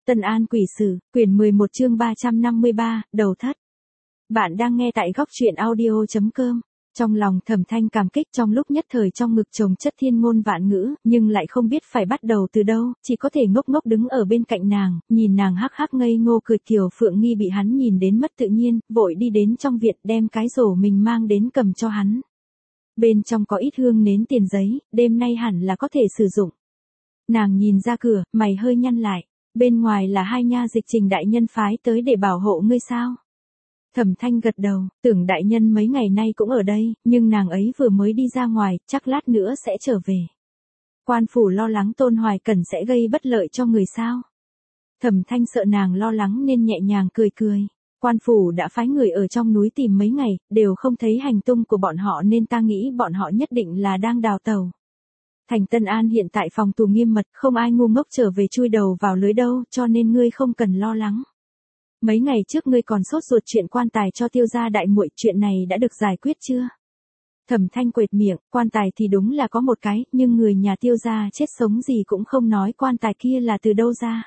Tân An Quỷ Sử, quyển 11 chương 353, đầu thất. Bạn đang nghe tại góc truyện audio.com. Trong lòng Thẩm Thanh cảm kích trong lúc nhất thời trong ngực chồng chất thiên ngôn vạn ngữ, nhưng lại không biết phải bắt đầu từ đâu, chỉ có thể ngốc ngốc đứng ở bên cạnh nàng, nhìn nàng hắc hắc ngây ngô cười Kiều Phượng Nghi bị hắn nhìn đến mất tự nhiên, vội đi đến trong viện đem cái rổ mình mang đến cầm cho hắn. Bên trong có ít hương nến tiền giấy, đêm nay hẳn là có thể sử dụng. Nàng nhìn ra cửa, mày hơi nhăn lại. Bên ngoài là hai nha dịch Trình đại nhân phái tới để bảo hộ ngươi sao? Thẩm Thanh gật đầu, tưởng đại nhân mấy ngày nay cũng ở đây, nhưng nàng ấy vừa mới đi ra ngoài, chắc lát nữa sẽ trở về. Quan phủ lo lắng Tôn Hoài Cẩn sẽ gây bất lợi cho người sao? Thẩm Thanh sợ nàng lo lắng nên nhẹ nhàng cười cười. Quan phủ đã phái người ở trong núi tìm mấy ngày, đều không thấy hành tung của bọn họ nên ta nghĩ bọn họ nhất định là đang đào tàu. Thành Tân An hiện tại phòng tù nghiêm mật, không ai ngu ngốc trở về chui đầu vào lưới đâu, cho nên ngươi không cần lo lắng. Mấy ngày trước ngươi còn sốt ruột chuyện quan tài cho Tiêu gia đại muội, chuyện này đã được giải quyết chưa? Thẩm Thanh quệt miệng, quan tài thì đúng là có một cái, nhưng người nhà Tiêu gia chết sống gì cũng không nói quan tài kia là từ đâu ra.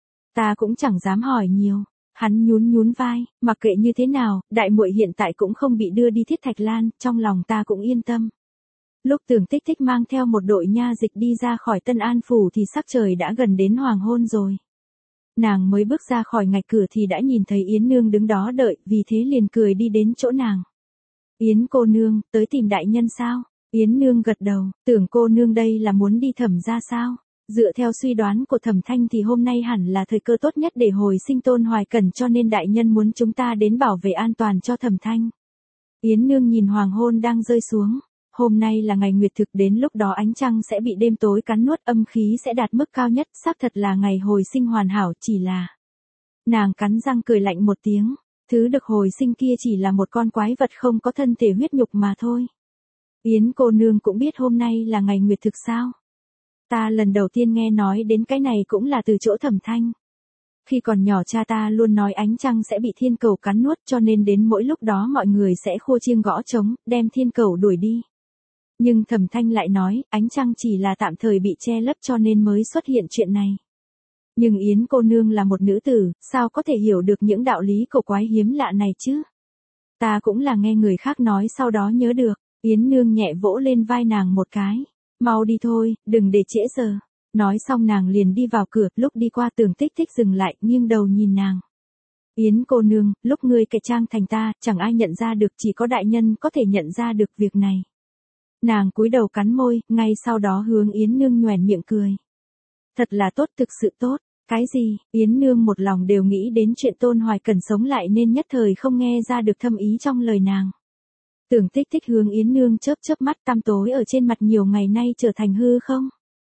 Ta cũng chẳng dám hỏi nhiều. Hắn nhún vai, mặc kệ như thế nào, đại muội hiện tại cũng không bị đưa đi Thiết Thạch Lan, trong lòng ta cũng yên tâm. Lúc Tưởng Tích Tích mang theo một đội nha dịch đi ra khỏi Tân An phủ thì sắc trời đã gần đến hoàng hôn rồi. Nàng mới bước ra khỏi ngạch cửa thì đã nhìn thấy Yến Nương đứng đó đợi, vì thế liền cười đi đến chỗ nàng. Yến cô nương, tới tìm đại nhân sao? Yến Nương gật đầu, tưởng cô nương đây là muốn đi Thẩm ra sao? Dựa theo suy đoán của Thẩm Thanh thì hôm nay hẳn là thời cơ tốt nhất để hồi sinh Tôn Hoài Cẩn, cho nên đại nhân muốn chúng ta đến bảo vệ an toàn cho Thẩm Thanh. Yến Nương nhìn hoàng hôn đang rơi xuống. Hôm nay là ngày nguyệt thực, đến lúc đó ánh trăng sẽ bị đêm tối cắn nuốt, âm khí sẽ đạt mức cao nhất, xác thật là ngày hồi sinh hoàn hảo, chỉ là... Nàng cắn răng cười lạnh một tiếng, thứ được hồi sinh kia chỉ là một con quái vật không có thân thể huyết nhục mà thôi. Yến cô nương cũng biết hôm nay là ngày nguyệt thực sao? Ta lần đầu tiên nghe nói đến cái này cũng là từ chỗ Thẩm Thanh. Khi còn nhỏ cha ta luôn nói ánh trăng sẽ bị thiên cầu cắn nuốt, cho nên đến mỗi lúc đó mọi người sẽ khua chiêng gõ trống, đem thiên cầu đuổi đi. Nhưng Thẩm Thanh lại nói, ánh trăng chỉ là tạm thời bị che lấp cho nên mới xuất hiện chuyện này. Nhưng Yến cô nương là một nữ tử, sao có thể hiểu được những đạo lý cổ quái hiếm lạ này chứ? Ta cũng là nghe người khác nói sau đó nhớ được. Yến Nương nhẹ vỗ lên vai nàng một cái. Mau đi thôi, đừng để trễ giờ. Nói xong nàng liền đi vào cửa, lúc đi qua Tưởng Tích Tích dừng lại, nghiêng đầu nhìn nàng. Yến cô nương, lúc ngươi cải trang thành ta, chẳng ai nhận ra được, chỉ có đại nhân có thể nhận ra được việc này. Nàng cúi đầu cắn môi, ngay sau đó hướng Yến Nương nhoẻn miệng cười. Thật là tốt, thực sự tốt. Cái gì? Yến Nương một lòng đều nghĩ đến chuyện Tôn Hoài Cẩn sống lại nên nhất thời không nghe ra được thâm ý trong lời nàng. Tưởng Tích Tích hướng Yến Nương chớp chớp mắt, tăm tối ở trên mặt nhiều ngày nay trở thành hư không?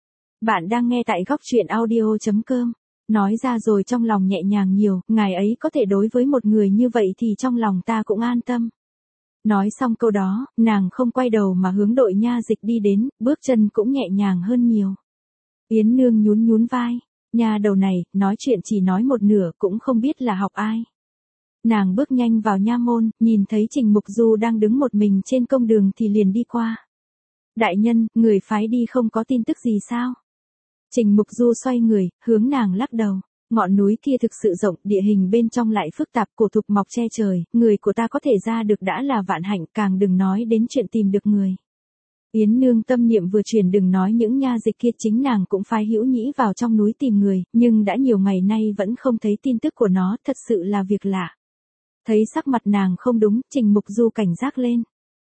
Bạn đang nghe tại góc truyện audio.com. Nói ra rồi trong lòng nhẹ nhàng nhiều, ngài ấy có thể đối với một người như vậy thì trong lòng ta cũng an tâm. Nói xong câu đó, nàng không quay đầu mà hướng đội nha dịch đi đến, bước chân cũng nhẹ nhàng hơn nhiều. Yến Nương nhún vai, nha đầu này, nói chuyện chỉ nói một nửa cũng không biết là học ai. Nàng bước nhanh vào nha môn, nhìn thấy Trình Mục Du đang đứng một mình trên công đường thì liền đi qua. Đại nhân, người phái đi không có tin tức gì sao? Trình Mục Du xoay người, hướng nàng lắc đầu. Ngọn núi kia thực sự rộng, địa hình bên trong lại phức tạp, cổ thụ mọc che trời, người của ta có thể ra được đã là vạn hạnh, càng đừng nói đến chuyện tìm được người. Yến Nương tâm niệm vừa chuyển, đừng nói những nha dịch kia, chính nàng cũng phái hữu nhĩ vào trong núi tìm người, nhưng đã nhiều ngày nay vẫn không thấy tin tức của nó, thật sự là việc lạ. Thấy sắc mặt nàng không đúng, Trình Mục Du cảnh giác lên.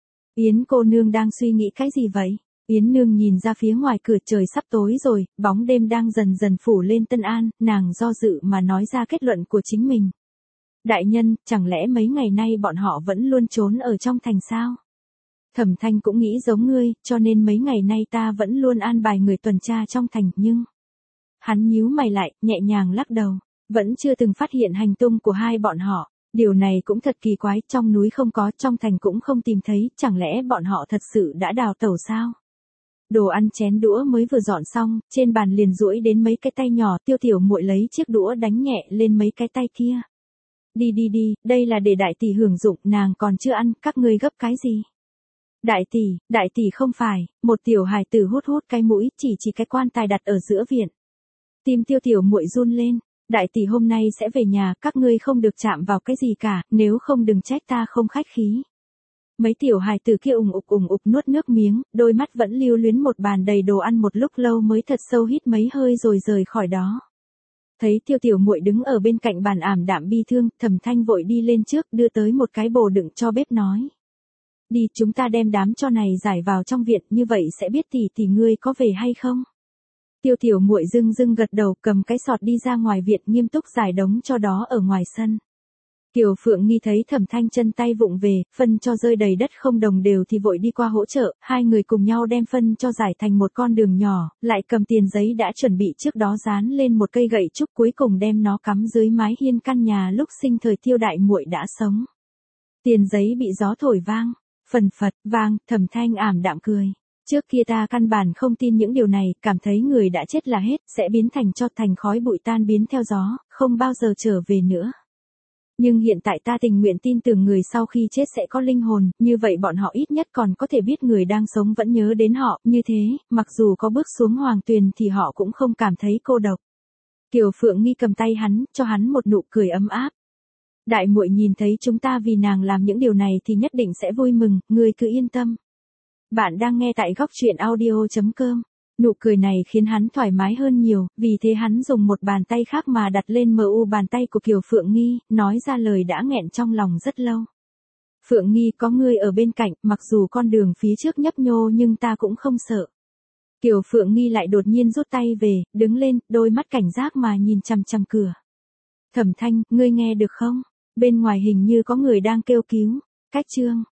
Yến cô nương đang suy nghĩ cái gì vậy? Yến Nương nhìn ra phía ngoài cửa, trời sắp tối rồi, bóng đêm đang dần dần phủ lên Tân An, nàng do dự mà nói ra kết luận của chính mình. Đại nhân, chẳng lẽ mấy ngày nay bọn họ vẫn luôn trốn ở trong thành sao? Thẩm Thanh cũng nghĩ giống ngươi, cho nên mấy ngày nay ta vẫn luôn an bài người tuần tra trong thành, nhưng... Hắn nhíu mày lại, nhẹ nhàng lắc đầu, vẫn chưa từng phát hiện hành tung của hai bọn họ. Điều này cũng thật kỳ quái, trong núi không có, trong thành cũng không tìm thấy, chẳng lẽ bọn họ thật sự đã đào tẩu sao? Đồ ăn chén đũa mới vừa dọn xong, trên bàn liền duỗi đến mấy cái tay nhỏ, Tiêu tiểu muội lấy chiếc đũa đánh nhẹ lên mấy cái tay kia. Đi, đây là để đại tỷ hưởng dụng, nàng còn chưa ăn, các ngươi gấp cái gì? Đại tỷ không phải, một tiểu hài tử hút cái mũi, chỉ cái quan tài đặt ở giữa viện. Tim Tiêu tiểu muội run lên, Đại tỷ hôm nay sẽ về nhà, các ngươi không được chạm vào cái gì cả, nếu không đừng trách ta không khách khí. Mấy tiểu hài tử kia ủng ục nuốt nước miếng, đôi mắt vẫn lưu luyến một bàn đầy đồ ăn một lúc lâu mới thật sâu hít mấy hơi rồi rời khỏi đó. Thấy Tiêu tiểu muội đứng ở bên cạnh bàn ảm đạm bi thương, Thẩm Thanh vội đi lên trước đưa tới một cái bồ đựng cho bếp nói. Đi, chúng ta đem đám tro này giải vào trong viện, như vậy sẽ biết tỷ ngươi có về hay không. Tiêu tiểu muội dưng gật đầu, cầm cái sọt đi ra ngoài viện, nghiêm túc giải đống tro đó ở ngoài sân. Kiều Phượng Nghi thấy Thẩm Thanh chân tay vụng về, phân cho rơi đầy đất không đồng đều thì vội đi qua hỗ trợ, hai người cùng nhau đem phân cho giải thành một con đường nhỏ, lại cầm tiền giấy đã chuẩn bị trước đó dán lên một cây gậy trúc, cuối cùng đem nó cắm dưới mái hiên căn nhà lúc sinh thời Tiêu đại muội đã sống. Tiền giấy bị gió thổi vang, phần phật vang, Thẩm Thanh ảm đạm cười. Trước kia ta căn bản không tin những điều này, cảm thấy người đã chết là hết, sẽ biến thành tro thành khói bụi tan biến theo gió, không bao giờ trở về nữa. Nhưng hiện tại ta tình nguyện tin tưởng người sau khi chết sẽ có linh hồn, như vậy bọn họ ít nhất còn có thể biết người đang sống vẫn nhớ đến họ, như thế, mặc dù có bước xuống hoàng tuyền thì họ cũng không cảm thấy cô độc. Kiều Phượng Nghi cầm tay hắn, cho hắn một nụ cười ấm áp. Đại muội nhìn thấy chúng ta vì nàng làm những điều này thì nhất định sẽ vui mừng, ngươi cứ yên tâm. Bạn đang nghe tại góc truyện audio.com. Nụ cười này khiến hắn thoải mái hơn nhiều, vì thế hắn dùng một bàn tay khác mà đặt lên bàn tay của Kiều Phượng Nghi, nói ra lời đã nghẹn trong lòng rất lâu. Phượng Nghi, có ngươi ở bên cạnh, mặc dù con đường phía trước nhấp nhô nhưng ta cũng không sợ. Kiều Phượng Nghi lại đột nhiên rút tay về, đứng lên, đôi mắt cảnh giác mà nhìn chằm chằm cửa. Thẩm Thanh, ngươi nghe được không? Bên ngoài hình như có người đang kêu cứu. Cách chương